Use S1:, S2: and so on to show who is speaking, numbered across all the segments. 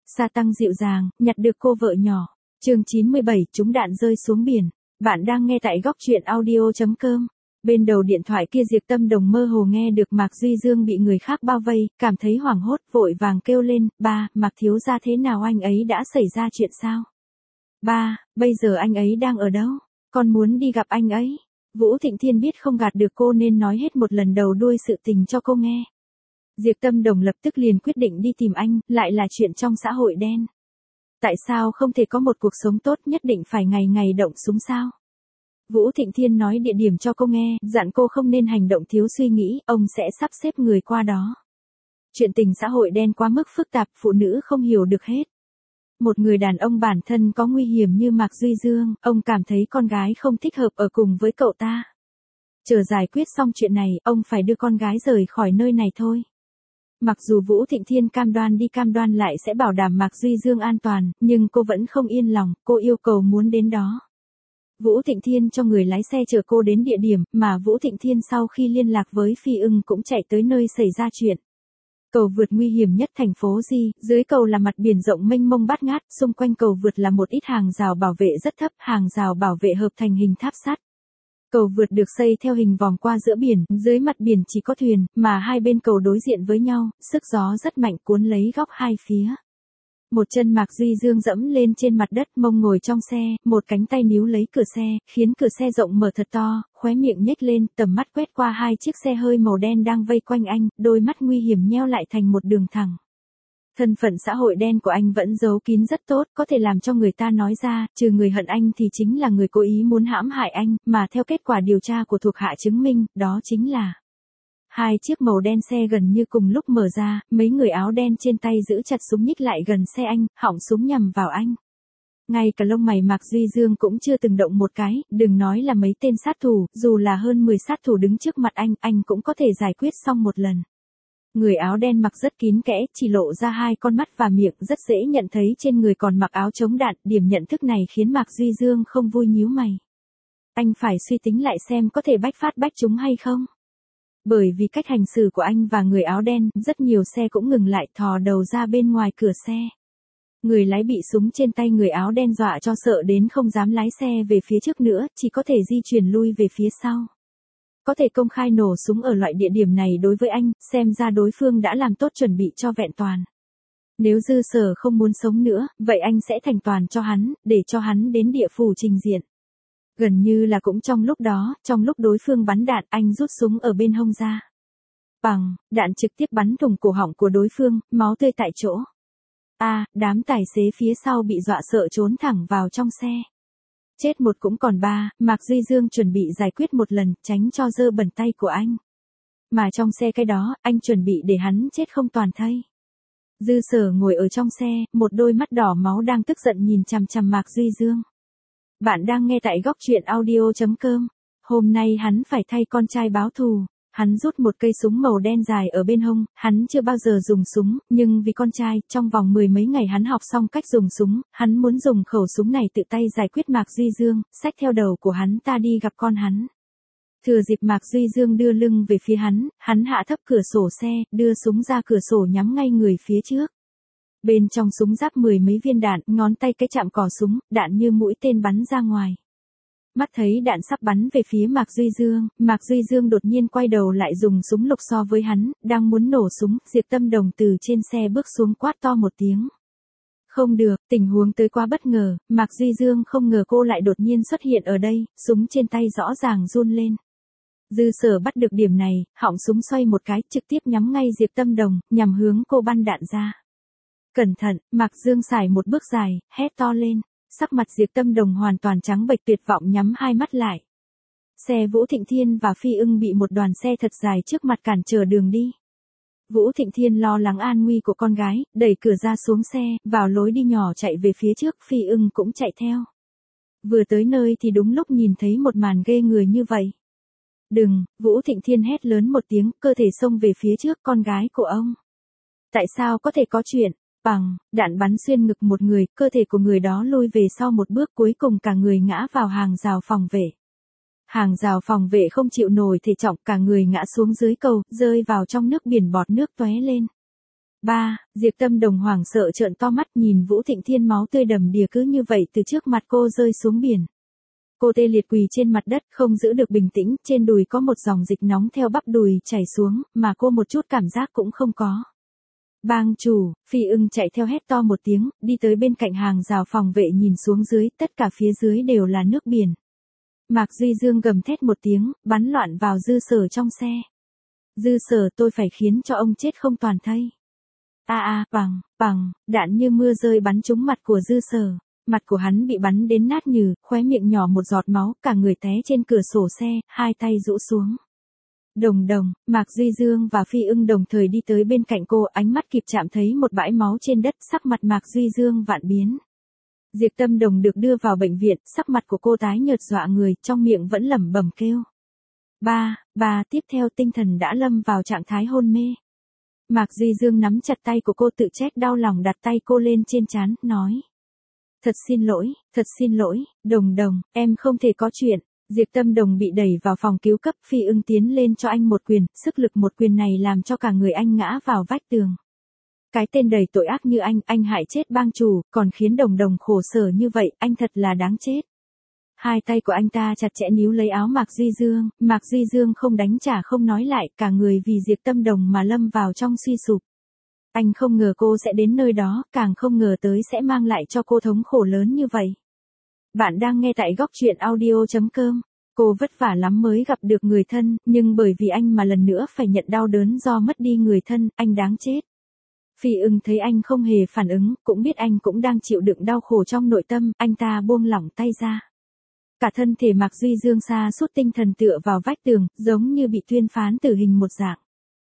S1: Sa Tăng dịu dàng, nhặt được cô vợ nhỏ. Chương 97, trúng đạn rơi xuống biển. Bạn đang nghe tại góc truyện audio.com. Bên đầu điện thoại kia Diệp Tâm Đồng mơ hồ nghe được Mạc Duy Dương bị người khác bao vây, cảm thấy hoảng hốt, vội vàng kêu lên, ba, Mạc thiếu gia thế nào, anh ấy đã xảy ra chuyện sao? Ba, bây giờ anh ấy đang ở đâu? Con muốn đi gặp anh ấy. Vũ Thịnh Thiên biết không gạt được cô nên nói hết một lần đầu đuôi sự tình cho cô nghe. Diệp Tâm Đồng lập tức liền quyết định đi tìm anh, lại là chuyện trong xã hội đen. Tại sao không thể có một cuộc sống tốt, nhất định phải ngày ngày động súng sao? Vũ Thịnh Thiên nói địa điểm cho cô nghe, dặn cô không nên hành động thiếu suy nghĩ, ông sẽ sắp xếp người qua đó. Chuyện tình xã hội đen quá mức phức tạp, phụ nữ không hiểu được hết. Một người đàn ông bản thân có nguy hiểm như Mạc Duy Dương, ông cảm thấy con gái không thích hợp ở cùng với cậu ta. Chờ giải quyết xong chuyện này, ông phải đưa con gái rời khỏi nơi này thôi. Mặc dù Vũ Thịnh Thiên cam đoan lại sẽ bảo đảm Mạc Duy Dương an toàn, nhưng cô vẫn không yên lòng, cô yêu cầu muốn đến đó. Vũ Thịnh Thiên cho người lái xe chở cô đến địa điểm, mà Vũ Thịnh Thiên sau khi liên lạc với Phi Ưng cũng chạy tới nơi xảy ra chuyện. Cầu vượt nguy hiểm nhất thành phố Di, dưới cầu là mặt biển rộng mênh mông bát ngát, xung quanh cầu vượt là một ít hàng rào bảo vệ rất thấp, hàng rào bảo vệ hợp thành hình tháp sắt. Cầu vượt được xây theo hình vòm qua giữa biển, dưới mặt biển chỉ có thuyền, mà hai bên cầu đối diện với nhau, sức gió rất mạnh cuốn lấy góc hai phía. Một chân Mạc Duy Dương dẫm lên trên mặt đất, mông ngồi trong xe, một cánh tay níu lấy cửa xe, khiến cửa xe rộng mở thật to, khóe miệng nhếch lên, tầm mắt quét qua hai chiếc xe hơi màu đen đang vây quanh anh, đôi mắt nguy hiểm nheo lại thành một đường thẳng. Thân phận xã hội đen của anh vẫn giấu kín rất tốt, có thể làm cho người ta nói ra, trừ người hận anh thì chính là người cố ý muốn hãm hại anh, mà theo kết quả điều tra của thuộc hạ chứng minh, đó chính là hai chiếc màu đen xe gần như cùng lúc mở ra, mấy người áo đen trên tay giữ chặt súng nhích lại gần xe anh, họng súng nhằm vào anh. Ngay cả lông mày Mạc Duy Dương cũng chưa từng động một cái, đừng nói là mấy tên sát thủ, dù là hơn 10 sát thủ đứng trước mặt anh cũng có thể giải quyết xong một lần. Người áo đen mặc rất kín kẽ, chỉ lộ ra hai con mắt và miệng, rất dễ nhận thấy trên người còn mặc áo chống đạn, điểm nhận thức này khiến Mạc Duy Dương không vui nhíu mày. Anh phải suy tính lại xem có thể bách phát bách trúng hay không. Bởi vì cách hành xử của anh và người áo đen, rất nhiều xe cũng ngừng lại, thò đầu ra bên ngoài cửa xe. Người lái bị súng trên tay người áo đen dọa cho sợ đến không dám lái xe về phía trước nữa, chỉ có thể di chuyển lui về phía sau. Có thể công khai nổ súng ở loại địa điểm này đối với anh, xem ra đối phương đã làm tốt chuẩn bị cho vẹn toàn. Nếu Dư Sở không muốn sống nữa, vậy anh sẽ thành toàn cho hắn, để cho hắn đến địa phủ trình diện. Gần như là cũng trong lúc đó, trong lúc đối phương bắn đạn, anh rút súng ở bên hông ra. Bằng, đạn trực tiếp bắn thủng cổ họng của đối phương, máu tươi tại chỗ. Đám tài xế phía sau bị dọa sợ trốn thẳng vào trong xe. Chết một cũng còn ba, Mạc Duy Dương chuẩn bị giải quyết một lần, tránh cho dơ bẩn tay của anh. Mà trong xe cái đó, anh chuẩn bị để hắn chết không toàn thây. Dư Sở ngồi ở trong xe, một đôi mắt đỏ máu đang tức giận nhìn chằm chằm Mạc Duy Dương. Bạn đang nghe tại góc truyện audio.com. Hôm nay hắn phải thay con trai báo thù. Hắn rút một cây súng màu đen dài ở bên hông, hắn chưa bao giờ dùng súng, nhưng vì con trai, trong vòng 10 mấy ngày hắn học xong cách dùng súng, hắn muốn dùng khẩu súng này tự tay giải quyết Mạc Duy Dương, xách theo đầu của hắn ta đi gặp con hắn. Thừa dịp Mạc Duy Dương đưa lưng về phía hắn hạ thấp cửa sổ xe, đưa súng ra cửa sổ nhắm ngay người phía trước. Bên trong súng giáp 10 mấy viên đạn, ngón tay cái chạm cò súng, đạn như mũi tên bắn ra ngoài. Mắt thấy đạn sắp bắn về phía Mạc Duy Dương đột nhiên quay đầu lại dùng súng lục so với hắn, đang muốn nổ súng, Diệp Tâm Đồng từ trên xe bước xuống quát to một tiếng. Không được, tình huống tới quá bất ngờ, Mạc Duy Dương không ngờ cô lại đột nhiên xuất hiện ở đây, súng trên tay rõ ràng run lên. Dư Sở bắt được điểm này, họng súng xoay một cái, trực tiếp nhắm ngay Diệp Tâm Đồng, nhằm hướng cô bắn đạn ra. Cẩn thận, Mạc Dương xài một bước dài, hét to lên. Sắc mặt Diệp Tâm Đồng hoàn toàn trắng bệch, tuyệt vọng nhắm hai mắt lại. Xe Vũ Thịnh Thiên và Phi Ưng bị một đoàn xe thật dài trước mặt cản trở đường đi. Vũ Thịnh Thiên lo lắng an nguy của con gái, đẩy cửa ra xuống xe, vào lối đi nhỏ chạy về phía trước, Phi Ưng cũng chạy theo. Vừa tới nơi thì đúng lúc nhìn thấy một màn ghê người như vậy. Đừng, Vũ Thịnh Thiên hét lớn một tiếng, cơ thể xông về phía trước con gái của ông. Tại sao có thể có chuyện? Bằng, đạn bắn xuyên ngực một người, cơ thể của người đó lùi về sau một bước, cuối cùng cả người ngã vào hàng rào phòng vệ. Hàng rào phòng vệ không chịu nổi thể trọng, cả người ngã xuống dưới cầu, rơi vào trong nước biển, bọt nước tóe lên. 3. Diệp Tâm Đồng hoảng sợ trợn to mắt nhìn Vũ Thịnh Thiên máu tươi đầm đìa cứ như vậy từ trước mặt cô rơi xuống biển. Cô tê liệt quỳ trên mặt đất không giữ được bình tĩnh, trên đùi có một dòng dịch nóng theo bắp đùi chảy xuống, mà cô một chút cảm giác cũng không có. Bang chủ, Phi Ưng chạy theo hét to một tiếng, đi tới bên cạnh hàng rào phòng vệ nhìn xuống dưới, tất cả phía dưới đều là nước biển. Mạc Duy Dương gầm thét một tiếng, bắn loạn vào Dư Sở trong xe. Dư Sở, tôi phải khiến cho ông chết không toàn thây. Bằng, đạn như mưa rơi bắn trúng mặt của Dư Sở. Mặt của hắn bị bắn đến nát nhừ, khóe miệng nhỏ một giọt máu, cả người té trên cửa sổ xe, hai tay rũ xuống. Đồng, Mạc Duy Dương và Phi Ưng đồng thời đi tới bên cạnh cô, ánh mắt kịp chạm thấy một bãi máu trên đất, sắc mặt Mạc Duy Dương vạn biến. Diệp Tâm Đồng được đưa vào bệnh viện, sắc mặt của cô tái nhợt dọa người, trong miệng vẫn lẩm bẩm kêu. Ba, tiếp theo tinh thần đã lâm vào trạng thái hôn mê. Mạc Duy Dương nắm chặt tay của cô tự trách đau lòng đặt tay cô lên trên trán, nói. Thật xin lỗi, Đồng, em không thể có chuyện. Diệp Tâm Đồng bị đẩy vào phòng cứu cấp, Phi Ưng tiến lên cho anh một quyền, sức lực một quyền này làm cho cả người anh ngã vào vách tường. Cái tên đầy tội ác như anh hại chết bang chủ, còn khiến Đồng khổ sở như vậy, anh thật là đáng chết. Hai tay của anh ta chặt chẽ níu lấy áo Mạc Duy Dương không đánh trả không nói lại, cả người vì Diệp Tâm Đồng mà lâm vào trong suy sụp. Anh không ngờ cô sẽ đến nơi đó, càng không ngờ tới sẽ mang lại cho cô thống khổ lớn như vậy. Bạn đang nghe tại góc truyện audio.com. Cô vất vả lắm mới gặp được người thân, nhưng bởi vì anh mà lần nữa phải nhận đau đớn do mất đi người thân, anh đáng chết. Phi Ưng thấy anh không hề phản ứng, cũng biết anh cũng đang chịu đựng đau khổ trong nội tâm, anh ta buông lỏng tay ra. Cả thân thể Mạc Duy Dương sa sút tinh thần tựa vào vách tường, giống như bị tuyên phán tử hình một dạng.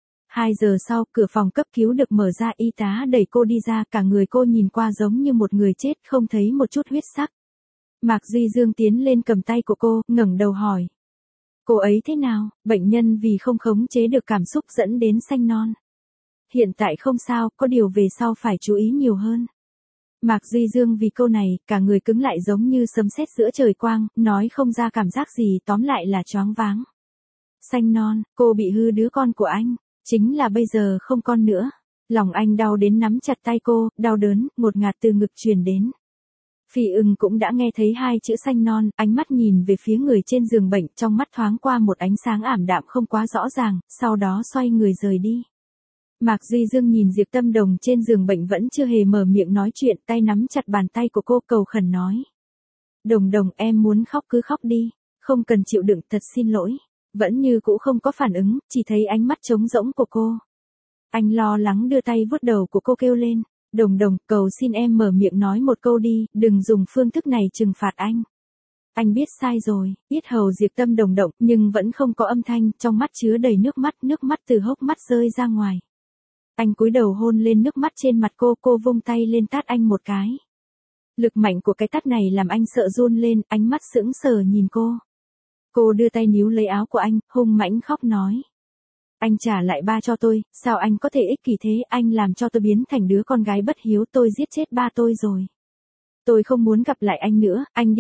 S1: 2 giờ sau, cửa phòng cấp cứu được mở ra, y tá đẩy cô đi ra, cả người cô nhìn qua giống như một người chết, không thấy một chút huyết sắc. Mạc Duy Dương tiến lên cầm tay của cô, ngẩng đầu hỏi. Cô ấy thế nào? Bệnh nhân vì không khống chế được cảm xúc dẫn đến sanh non. Hiện tại không sao, có điều về sau phải chú ý nhiều hơn. Mạc Duy Dương vì câu này, cả người cứng lại giống như sấm sét giữa trời quang, nói không ra cảm giác gì, tóm lại là choáng váng. Sanh non, cô bị hư đứa con của anh, chính là bây giờ không con nữa. Lòng anh đau đến nắm chặt tay cô, đau đớn, ngột ngạt từ ngực truyền đến. Phi Ưng cũng đã nghe thấy 2 chữ sanh non, ánh mắt nhìn về phía người trên giường bệnh, trong mắt thoáng qua một ánh sáng ảm đạm không quá rõ ràng, sau đó xoay người rời đi. Mạc Duy Dương nhìn Diệp Tâm Đồng trên giường bệnh vẫn chưa hề mở miệng nói chuyện, tay nắm chặt bàn tay của cô cầu khẩn nói. Đồng, em muốn khóc cứ khóc đi, không cần chịu đựng, thật xin lỗi. Vẫn như cũ không có phản ứng, chỉ thấy ánh mắt trống rỗng của cô. Anh lo lắng đưa tay vuốt đầu của cô kêu lên. Đồng, cầu xin em mở miệng nói một câu đi, đừng dùng phương thức này trừng phạt anh. Anh biết sai rồi, yết hầu Diệp Tâm Đồng động, nhưng vẫn không có âm thanh, trong mắt chứa đầy nước mắt từ hốc mắt rơi ra ngoài. Anh cúi đầu hôn lên nước mắt trên mặt cô vung tay lên tát anh một cái. Lực mạnh của cái tát này làm anh sợ run lên, ánh mắt sững sờ nhìn cô. Cô đưa tay níu lấy áo của anh, hung mãnh khóc nói. Anh trả lại ba cho tôi, sao anh có thể ích kỷ thế, anh làm cho tôi biến thành đứa con gái bất hiếu, tôi giết chết ba tôi rồi. Tôi không muốn gặp lại anh nữa, anh đi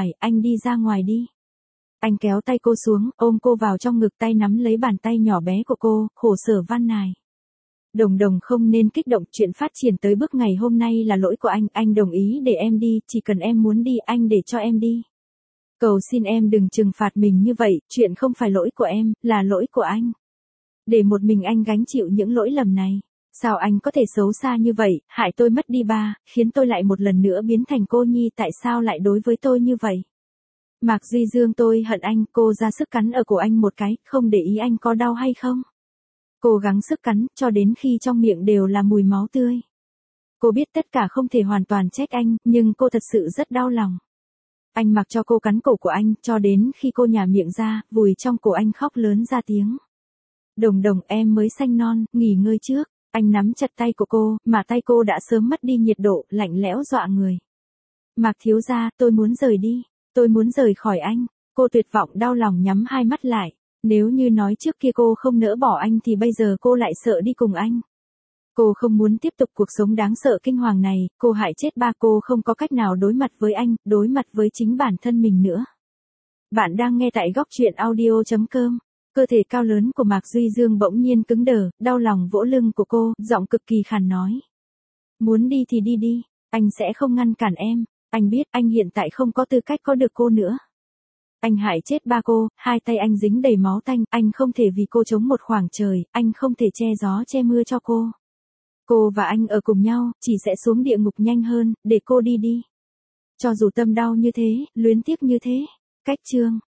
S1: ra ngoài đi. Anh kéo tay cô xuống, ôm cô vào trong ngực, tay nắm lấy bàn tay nhỏ bé của cô, khổ sở van nài. Đồng không nên kích động, chuyện phát triển tới bước ngày hôm nay là lỗi của anh đồng ý để em đi, chỉ cần em muốn đi, anh để cho em đi. Cầu xin em đừng trừng phạt mình như vậy, chuyện không phải lỗi của em, là lỗi của anh. Để một mình anh gánh chịu những lỗi lầm này. Sao anh có thể xấu xa như vậy, hại tôi mất đi ba, khiến tôi lại một lần nữa biến thành cô nhi, tại sao lại đối với tôi như vậy? Mạc Duy Dương, tôi hận anh, cô ra sức cắn ở cổ anh một cái, không để ý anh có đau hay không. Cô gắng sức cắn, cho đến khi trong miệng đều là mùi máu tươi. Cô biết tất cả không thể hoàn toàn trách anh, nhưng cô thật sự rất đau lòng. Anh mặc cho cô cắn cổ của anh, cho đến khi cô nhả miệng ra, vùi trong cổ anh khóc lớn ra tiếng. Đồng, em mới sanh non, nghỉ ngơi trước. Anh nắm chặt tay của cô, mà tay cô đã sớm mất đi nhiệt độ, lạnh lẽo dọa người. Mạc thiếu gia, tôi muốn rời đi. Tôi muốn rời khỏi anh. Cô tuyệt vọng đau lòng nhắm hai mắt lại. Nếu như nói trước kia cô không nỡ bỏ anh thì bây giờ cô lại sợ đi cùng anh. Cô không muốn tiếp tục cuộc sống đáng sợ kinh hoàng này, cô hại chết ba, cô không có cách nào đối mặt với anh, đối mặt với chính bản thân mình nữa. Bạn đang nghe tại góc truyện audio.com. Cơ thể cao lớn của Mạc Duy Dương bỗng nhiên cứng đờ, đau lòng vỗ lưng của cô, giọng cực kỳ khàn nói. Muốn đi thì đi đi, anh sẽ không ngăn cản em, anh biết anh hiện tại không có tư cách có được cô nữa. Anh hại chết ba cô, hai tay anh dính đầy máu tanh, anh không thể vì cô chống một khoảng trời, anh không thể che gió che mưa cho cô. Cô và anh ở cùng nhau, chỉ sẽ xuống địa ngục nhanh hơn, để cô đi đi. Cho dù tâm đau như thế, luyến tiếc như thế. Cách chương